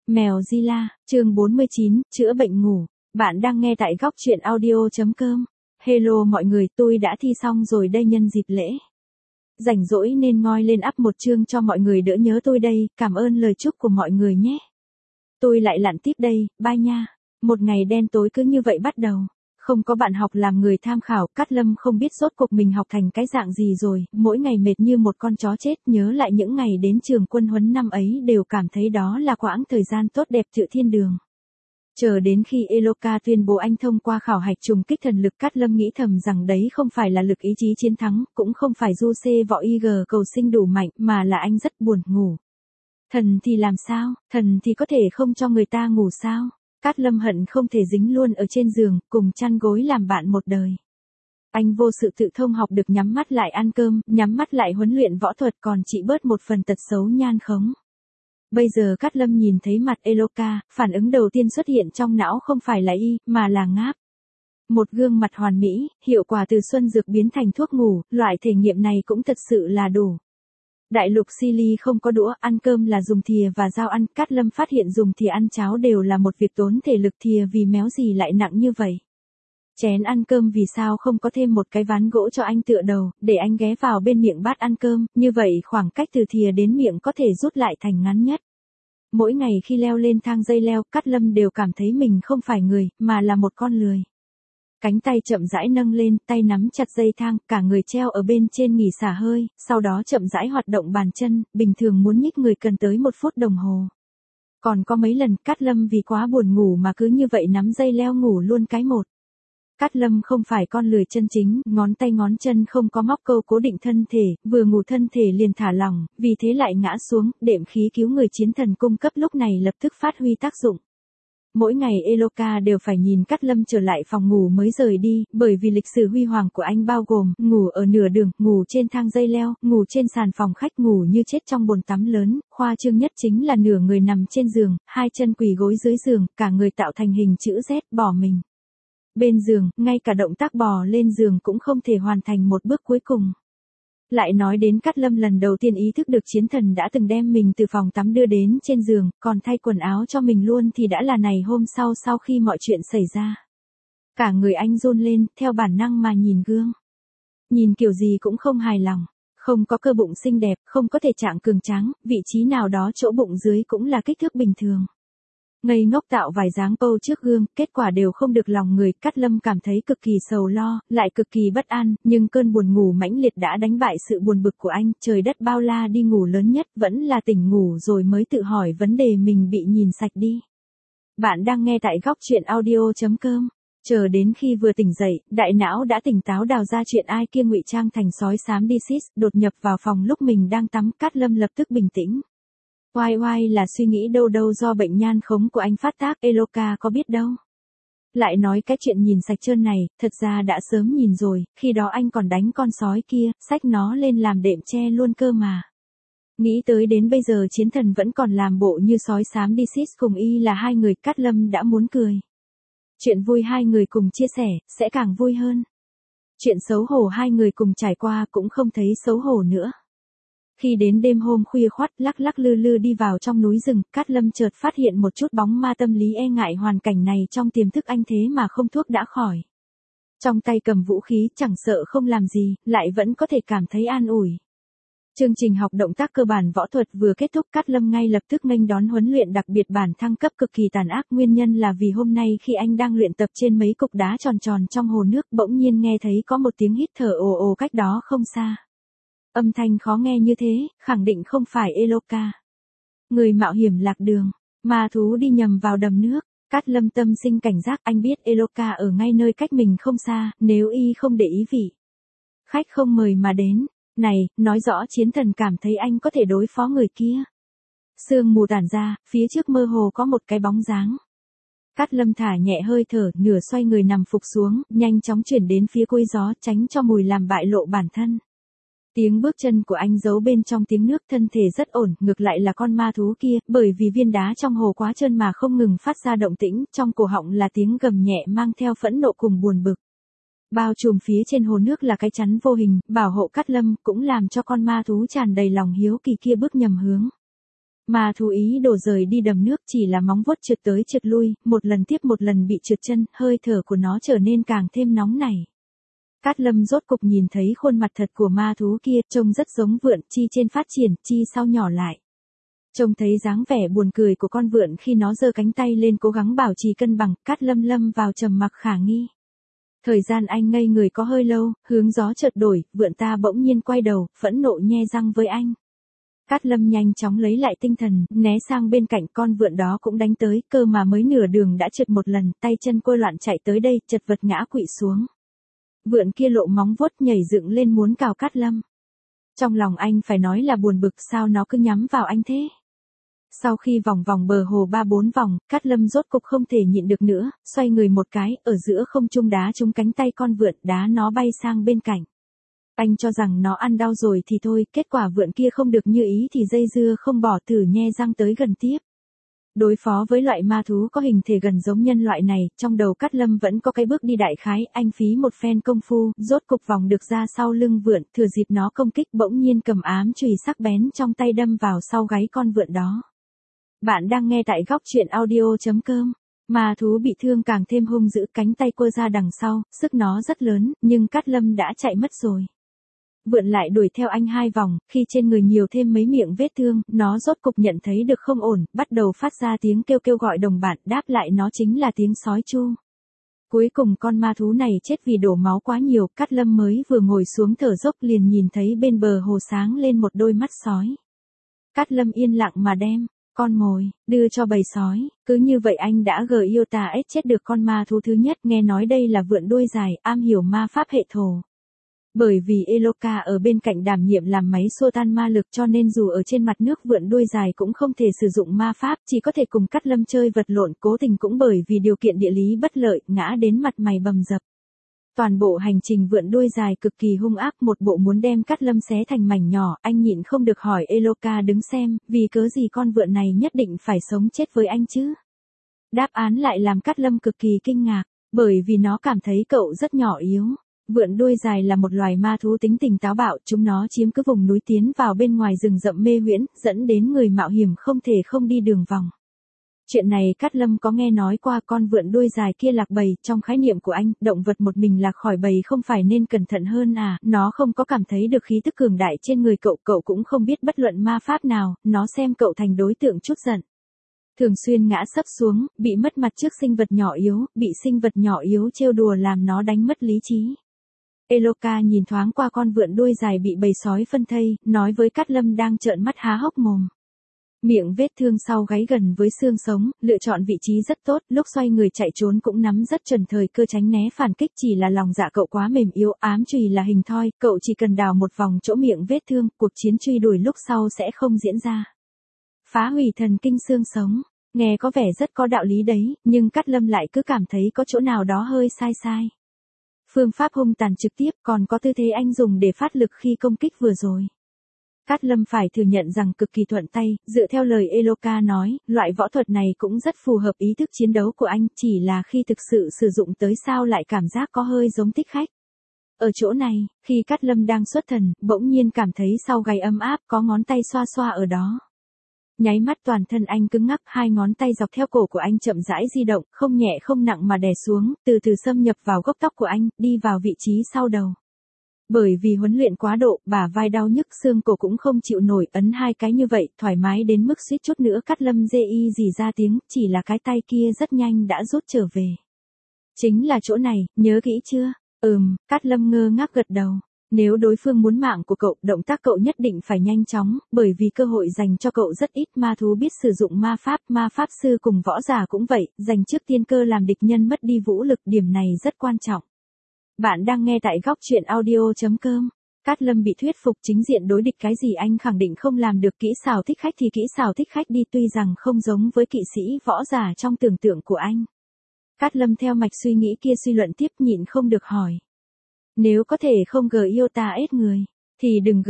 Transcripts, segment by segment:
Mèo Zilla, chương 49, chữa bệnh ngủ. Bạn đang nghe tại góc truyện audio.com. Hello mọi người, tôi đã thi xong rồi đây nhân dịp lễ. Rảnh rỗi nên ngoi lên up một chương cho mọi người đỡ nhớ tôi đây, cảm ơn lời chúc của mọi người nhé. Tôi lại lặn tiếp đây, bye nha. Một ngày đen tối cứ như vậy bắt đầu. Không có bạn học làm người tham khảo, Cát Lâm không biết rốt cuộc mình học thành cái dạng gì rồi, mỗi ngày mệt như một con chó chết, nhớ lại những ngày đến trường quân huấn năm ấy đều cảm thấy đó là quãng thời gian tốt đẹp tựa thiên đường. Chờ đến khi Eloka tuyên bố anh thông qua khảo hạch trùng kích thần lực, Cát Lâm nghĩ thầm rằng đấy không phải là lực ý chí chiến thắng, cũng không phải du xê võ IG cầu sinh đủ mạnh, mà là anh rất buồn ngủ. Thần thì làm sao, thần thì có thể không cho người ta ngủ sao? Cát Lâm hận không thể dính luôn ở trên giường, cùng chăn gối làm bạn một đời. Anh vô sự tự thông học được nhắm mắt lại ăn cơm, nhắm mắt lại huấn luyện võ thuật, còn trị bớt một phần tật xấu nhan khống. Bây giờ Cát Lâm nhìn thấy mặt Eloka, phản ứng đầu tiên xuất hiện trong não không phải là mà là ngáp. Một gương mặt hoàn mỹ, hiệu quả từ xuân dược biến thành thuốc ngủ, loại thể nghiệm này cũng thật sự là đủ. Đại lục Silly không có đũa, ăn cơm là dùng thìa và dao ăn, Cát Lâm phát hiện dùng thìa ăn cháo đều là một việc tốn thể lực, thìa vì méo gì lại nặng như vậy. Chén ăn cơm vì sao không có thêm một cái ván gỗ cho anh tựa đầu, để anh ghé vào bên miệng bát ăn cơm, như vậy khoảng cách từ thìa đến miệng có thể rút lại thành ngắn nhất. Mỗi ngày khi leo lên thang dây leo, Cát Lâm đều cảm thấy mình không phải người, mà là một con lười. Cánh tay chậm rãi nâng lên, tay nắm chặt dây thang, cả người treo ở bên trên nghỉ xả hơi, sau đó chậm rãi hoạt động bàn chân, bình thường muốn nhích người cần tới 1 phút đồng hồ. Còn có mấy lần Cát Lâm vì quá buồn ngủ mà cứ như vậy nắm dây leo ngủ luôn cái một. Cát Lâm không phải con lười chân chính, ngón tay ngón chân không có móc câu cố định thân thể, vừa ngủ thân thể liền thả lỏng, vì thế lại ngã xuống, đệm khí cứu người chiến thần cung cấp lúc này lập tức phát huy tác dụng. Mỗi ngày Eloka đều phải nhìn Cát Lâm trở lại phòng ngủ mới rời đi, bởi vì lịch sử huy hoàng của anh bao gồm, ngủ ở nửa đường, ngủ trên thang dây leo, ngủ trên sàn phòng khách, ngủ như chết trong bồn tắm lớn, khoa trương nhất chính là nửa người nằm trên giường, 2 chân quỳ gối dưới giường, cả người tạo thành hình chữ Z, bỏ mình. Bên giường, ngay cả động tác bò lên giường cũng không thể hoàn thành một bước cuối cùng. Lại nói đến Cát Lâm lần đầu tiên ý thức được chiến thần đã từng đem mình từ phòng tắm đưa đến trên giường, còn thay quần áo cho mình luôn thì đã là này hôm sau khi mọi chuyện xảy ra. Cả người anh run lên, theo bản năng mà nhìn gương. Nhìn kiểu gì cũng không hài lòng, không có cơ bụng xinh đẹp, không có thể trạng cường tráng, vị trí nào đó chỗ bụng dưới cũng là kích thước bình thường. Ngây ngốc tạo vài dáng pose trước gương, kết quả đều không được lòng người, Cát Lâm cảm thấy cực kỳ sầu lo, lại cực kỳ bất an, nhưng cơn buồn ngủ mãnh liệt đã đánh bại sự buồn bực của anh, trời đất bao la đi ngủ lớn nhất, vẫn là tỉnh ngủ rồi mới tự hỏi vấn đề mình bị nhìn sạch đi. Bạn đang nghe tại góc truyện audio.com. Chờ đến khi vừa tỉnh dậy, đại não đã tỉnh táo đào ra chuyện ai kia ngụy trang thành sói xám Disis, đột nhập vào phòng lúc mình đang tắm, Cát Lâm lập tức bình tĩnh. Oai là suy nghĩ đâu do bệnh nhan khống của anh phát tác, Eloka có biết đâu. Lại nói cái chuyện nhìn sạch trơn này, thật ra đã sớm nhìn rồi, khi đó anh còn đánh con sói kia, xách nó lên làm đệm che luôn cơ mà. Nghĩ tới đến bây giờ chiến thần vẫn còn làm bộ như sói xám Disis cùng là hai người, Cát Lâm đã muốn cười. Chuyện vui hai người cùng chia sẻ, sẽ càng vui hơn. Chuyện xấu hổ hai người cùng trải qua cũng không thấy xấu hổ nữa. Khi đến đêm hôm khuya khoắt lắc lư đi vào trong núi rừng, Cát Lâm chợt phát hiện một chút bóng ma tâm lý e ngại hoàn cảnh này trong tiềm thức anh thế mà không thuốc đã khỏi. Trong tay cầm vũ khí chẳng sợ không làm gì, lại vẫn có thể cảm thấy an ủi. Chương trình học động tác cơ bản võ thuật vừa kết thúc, Cát Lâm ngay lập tức nghênh đón huấn luyện đặc biệt bản thăng cấp cực kỳ tàn ác, nguyên nhân là vì hôm nay khi anh đang luyện tập trên mấy cục đá tròn tròn trong hồ nước, bỗng nhiên nghe thấy có một tiếng hít thở ồ ồ cách đó không xa. Âm thanh khó nghe như thế, khẳng định không phải Eloka. Người mạo hiểm lạc đường, ma thú đi nhầm vào đầm nước, Cát Lâm tâm sinh cảnh giác, anh biết Eloka ở ngay nơi cách mình không xa, nếu không để ý vị khách không mời mà đến, này, nói rõ chiến thần cảm thấy anh có thể đối phó người kia. Sương mù tản ra, phía trước mơ hồ có một cái bóng dáng. Cát Lâm thả nhẹ hơi thở, nửa xoay người nằm phục xuống, nhanh chóng chuyển đến phía cuối gió, tránh cho mùi làm bại lộ bản thân. Tiếng bước chân của anh giấu bên trong tiếng nước, thân thể rất ổn, ngược lại là con ma thú kia, bởi vì viên đá trong hồ quá trơn mà không ngừng phát ra động tĩnh, trong cổ họng là tiếng gầm nhẹ mang theo phẫn nộ cùng buồn bực. Bao trùm phía trên hồ nước là cái chắn vô hình, bảo hộ Cát Lâm, cũng làm cho con ma thú tràn đầy lòng hiếu kỳ kia bước nhầm hướng. Ma thú ý đồ rời đi đầm nước chỉ là móng vuốt trượt tới trượt lui, một lần tiếp một lần bị trượt chân, hơi thở của nó trở nên càng thêm nóng nảy. Cát Lâm rốt cục nhìn thấy khuôn mặt thật của ma thú kia, trông rất giống vượn, chi trên phát triển, chi sau nhỏ lại. Trông thấy dáng vẻ buồn cười của con vượn khi nó giơ cánh tay lên cố gắng bảo trì cân bằng, Cát Lâm lâm vào trầm mặc khả nghi. Thời gian anh ngây người có hơi lâu, hướng gió chợt đổi, vượn ta bỗng nhiên quay đầu, phẫn nộ nhe răng với anh. Cát Lâm nhanh chóng lấy lại tinh thần, né sang bên cạnh, con vượn đó cũng đánh tới, cơ mà mới nửa đường đã trượt một lần, tay chân cô loạn chạy tới đây, chật vật ngã quỵ xuống. Vượn kia lộ móng vuốt nhảy dựng lên muốn cào Cát Lâm. Trong lòng anh phải nói là buồn bực, sao nó cứ nhắm vào anh thế. Sau khi vòng vòng bờ hồ 3-4 vòng, Cát Lâm rốt cục không thể nhịn được nữa, xoay người một cái, ở giữa không trung đá trúng cánh tay con vượn, đá nó bay sang bên cạnh. Anh cho rằng nó ăn đau rồi thì thôi, kết quả vượn kia không được như ý thì dây dưa không bỏ, thử nhe răng tới gần tiếp. Đối phó với loại ma thú có hình thể gần giống nhân loại này, trong đầu Cát Lâm vẫn có cái bước đi đại khái, anh phí một phen công phu, rốt cục vòng được ra sau lưng vượn, thừa dịp nó công kích bỗng nhiên cầm ám chùy sắc bén trong tay đâm vào sau gáy con vượn đó. Bạn đang nghe tại góc truyện audio.com. Ma thú bị thương càng thêm hung dữ, cánh tay quơ ra đằng sau, sức nó rất lớn, nhưng Cát Lâm đã chạy mất rồi. Vượn lại đuổi theo anh 2 vòng, khi trên người nhiều thêm mấy miệng vết thương, nó rốt cục nhận thấy được không ổn, bắt đầu phát ra tiếng kêu kêu gọi đồng bạn, đáp lại nó chính là tiếng sói chu. Cuối cùng con ma thú này chết vì đổ máu quá nhiều, Cát Lâm mới vừa ngồi xuống thở dốc liền nhìn thấy bên bờ hồ sáng lên một đôi mắt sói. Cát Lâm yên lặng mà đem con mồi đưa cho bầy sói, cứ như vậy anh đã chết được con ma thú thứ nhất, nghe nói đây là vượn đuôi dài, am hiểu ma pháp hệ thổ. Bởi vì Eloka ở bên cạnh đảm nhiệm làm máy xua tan ma lực cho nên dù ở trên mặt nước vượn đuôi dài cũng không thể sử dụng ma pháp, chỉ có thể cùng Cát Lâm chơi vật lộn, cố tình cũng bởi vì điều kiện địa lý bất lợi, ngã đến mặt mày bầm dập. Toàn bộ hành trình vượn đuôi dài cực kỳ hung ác, một bộ muốn đem Cát Lâm xé thành mảnh nhỏ, anh nhịn không được hỏi Eloka đứng xem, vì cớ gì con vượn này nhất định phải sống chết với anh chứ? Đáp án lại làm Cát Lâm cực kỳ kinh ngạc, bởi vì nó cảm thấy cậu rất nhỏ yếu. Vượn đuôi dài là một loài ma thú tính tình táo bạo, chúng nó chiếm cứ vùng núi tiến vào bên ngoài rừng rậm mê huyễn, dẫn đến người mạo hiểm không thể không đi đường vòng. Chuyện này Cát Lâm có nghe nói qua, con vượn đuôi dài kia lạc bầy, trong khái niệm của anh, động vật một mình lạc khỏi bầy không phải nên cẩn thận hơn à, nó không có cảm thấy được khí tức cường đại trên người cậu, cậu cũng không biết bất luận ma pháp nào, nó xem cậu thành đối tượng chút giận. Thường xuyên ngã sấp xuống, bị mất mặt trước sinh vật nhỏ yếu, bị sinh vật nhỏ yếu trêu đùa làm nó đánh mất lý trí. Eloka nhìn thoáng qua con vượn đuôi dài bị bầy sói phân thây, nói với Cát Lâm đang trợn mắt há hốc mồm. Miệng vết thương sau gáy gần với xương sống, lựa chọn vị trí rất tốt, lúc xoay người chạy trốn cũng nắm rất chuẩn thời cơ tránh né phản kích, chỉ là lòng dạ cậu quá mềm yếu, ám chùy là hình thoi, cậu chỉ cần đào một vòng chỗ miệng vết thương, cuộc chiến truy đuổi lúc sau sẽ không diễn ra. Phá hủy thần kinh xương sống, nghe có vẻ rất có đạo lý đấy, nhưng Cát Lâm lại cứ cảm thấy có chỗ nào đó hơi sai sai. Phương pháp hung tàn trực tiếp, còn có tư thế anh dùng để phát lực khi công kích vừa rồi. Cát Lâm phải thừa nhận rằng cực kỳ thuận tay, dựa theo lời Eloka nói, loại võ thuật này cũng rất phù hợp ý thức chiến đấu của anh, chỉ là khi thực sự sử dụng tới sao lại cảm giác có hơi giống Thích Khách. Ở chỗ này, khi Cát Lâm đang xuất thần, bỗng nhiên cảm thấy sau gáy ấm áp, có ngón tay xoa xoa ở đó. Nháy mắt toàn thân anh cứng ngắc, 2 ngón tay dọc theo cổ của anh chậm rãi di động, không nhẹ không nặng mà đè xuống, từ từ xâm nhập vào gốc tóc của anh, đi vào vị trí sau đầu. Bởi vì huấn luyện quá độ, bả vai đau nhức, xương cổ cũng không chịu nổi, ấn 2 cái như vậy, thoải mái đến mức suýt chút nữa Cát Lâm rỉ ra tiếng, chỉ là cái tay kia rất nhanh đã rút trở về. Chính là chỗ này, nhớ kỹ chưa? Cát Lâm ngơ ngác gật đầu. Nếu đối phương muốn mạng của cậu, động tác cậu nhất định phải nhanh chóng, bởi vì cơ hội dành cho cậu rất ít, ma thú biết sử dụng ma pháp sư cùng võ giả cũng vậy, dành trước tiên cơ làm địch nhân mất đi vũ lực, điểm này rất quan trọng. Bạn đang nghe tại góc truyện audio.com. Cát Lâm bị thuyết phục, chính diện đối địch cái gì anh khẳng định không làm được, kỹ xảo Thích Khách thì kỹ xảo Thích Khách đi, tuy rằng không giống với kỵ sĩ võ giả trong tưởng tượng của anh. Cát Lâm theo mạch suy nghĩ kia suy luận tiếp, nhịn không được hỏi. Nếu có thể không người, thì đừng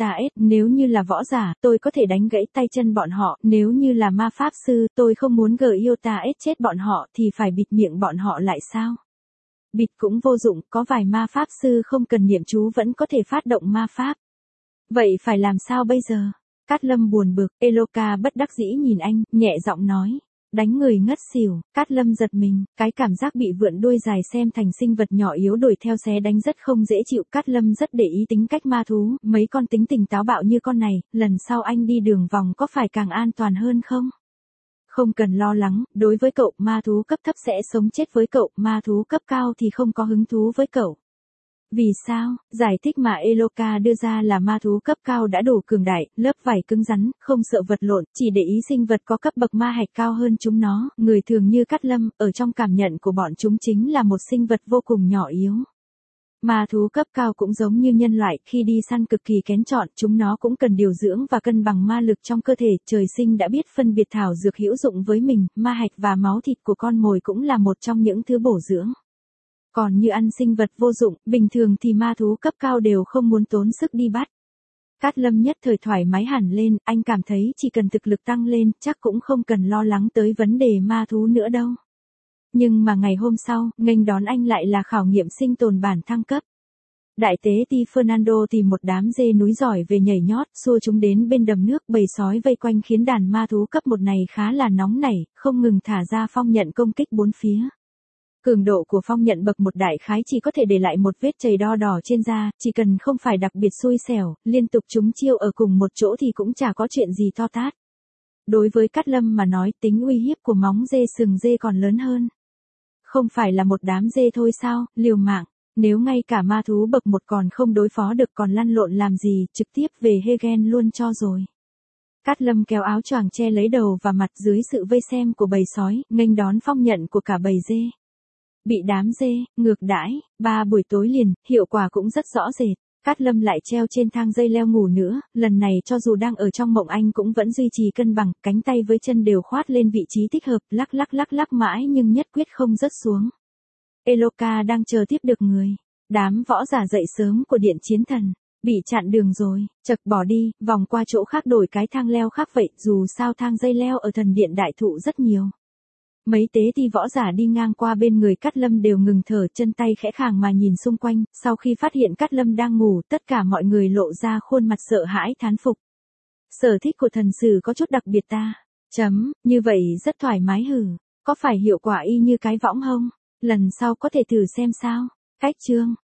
nếu như là võ giả, tôi có thể đánh gãy tay chân bọn họ, nếu như là ma pháp sư, tôi không muốn chết bọn họ thì phải bịt miệng bọn họ lại sao? Bịt cũng vô dụng, có vài ma pháp sư không cần niệm chú vẫn có thể phát động ma pháp. Vậy phải làm sao bây giờ? Cát Lâm buồn bực, Eloka bất đắc dĩ nhìn anh, nhẹ giọng nói. Đánh người ngất xỉu, Cát Lâm giật mình, cái cảm giác bị vượn đuôi dài xem thành sinh vật nhỏ yếu đuổi theo xé đánh rất không dễ chịu. Cát Lâm rất để ý tính cách ma thú, mấy con tính tình táo bạo như con này, lần sau anh đi đường vòng có phải càng an toàn hơn không? Không cần lo lắng, đối với cậu, ma thú cấp thấp sẽ sống chết với cậu, ma thú cấp cao thì không có hứng thú với cậu. Vì sao? Giải thích mà Eloka đưa ra là ma thú cấp cao đã đủ cường đại, lớp vảy cứng rắn, không sợ vật lộn, chỉ để ý sinh vật có cấp bậc ma hạch cao hơn chúng nó. Người thường như Cát Lâm, ở trong cảm nhận của bọn chúng chính là một sinh vật vô cùng nhỏ yếu. Ma thú cấp cao cũng giống như nhân loại, khi đi săn cực kỳ kén chọn, chúng nó cũng cần điều dưỡng và cân bằng ma lực trong cơ thể, trời sinh đã biết phân biệt thảo dược hữu dụng với mình, ma hạch và máu thịt của con mồi cũng là một trong những thứ bổ dưỡng. Còn như ăn sinh vật vô dụng, bình thường thì ma thú cấp cao đều không muốn tốn sức đi bắt. Cát Lâm nhất thời thoải mái hẳn lên, anh cảm thấy chỉ cần thực lực tăng lên, chắc cũng không cần lo lắng tới vấn đề ma thú nữa đâu. Nhưng mà ngày hôm sau, nghênh đón anh lại là khảo nghiệm sinh tồn bản thăng cấp. Đại tế Ti Fernando tìm một đám dê núi giỏi về nhảy nhót, xua chúng đến bên đầm nước, bầy sói vây quanh khiến đàn ma thú cấp 1 này khá là nóng nảy, không ngừng thả ra phong nhận công kích bốn phía. Cường độ của phong nhận bậc 1 đại khái chỉ có thể để lại một vết chày đo đỏ trên da, chỉ cần không phải đặc biệt xui xẻo, liên tục trúng chiêu ở cùng một chỗ thì cũng chả có chuyện gì to tát. Đối với Cát Lâm mà nói, tính uy hiếp của móng dê sừng dê còn lớn hơn. Không phải là một đám dê thôi sao, liều mạng, nếu ngay cả ma thú bậc 1 còn không đối phó được còn lăn lộn làm gì, trực tiếp về Hegen luôn cho rồi. Cát Lâm kéo áo choàng che lấy đầu và mặt dưới sự vây xem của bầy sói, nghênh đón phong nhận của cả bầy dê. Bị đám dê, ngược đãi, 3 buổi tối liền, hiệu quả cũng rất rõ rệt. Cát Lâm lại treo trên thang dây leo ngủ nữa, lần này cho dù đang ở trong mộng anh cũng vẫn duy trì cân bằng, cánh tay với chân đều khoát lên vị trí thích hợp, lắc mãi nhưng nhất quyết không rớt xuống. Eloka đang chờ tiếp được người. Đám võ giả dậy sớm của điện chiến thần, bị chặn đường rồi, chật bỏ đi, vòng qua chỗ khác đổi cái thang leo khác vậy, dù sao thang dây leo ở thần điện đại thụ rất nhiều. Mấy tế ti võ giả đi ngang qua bên người Cát Lâm đều ngừng thở, chân tay khẽ khàng mà nhìn xung quanh, sau khi phát hiện Cát Lâm đang ngủ, tất cả mọi người lộ ra khuôn mặt sợ hãi thán phục. Sở thích của thần sử có chút đặc biệt ta. Như vậy rất thoải mái hử, có phải hiệu quả y như cái võng không? Lần sau có thể thử xem sao. Cách chương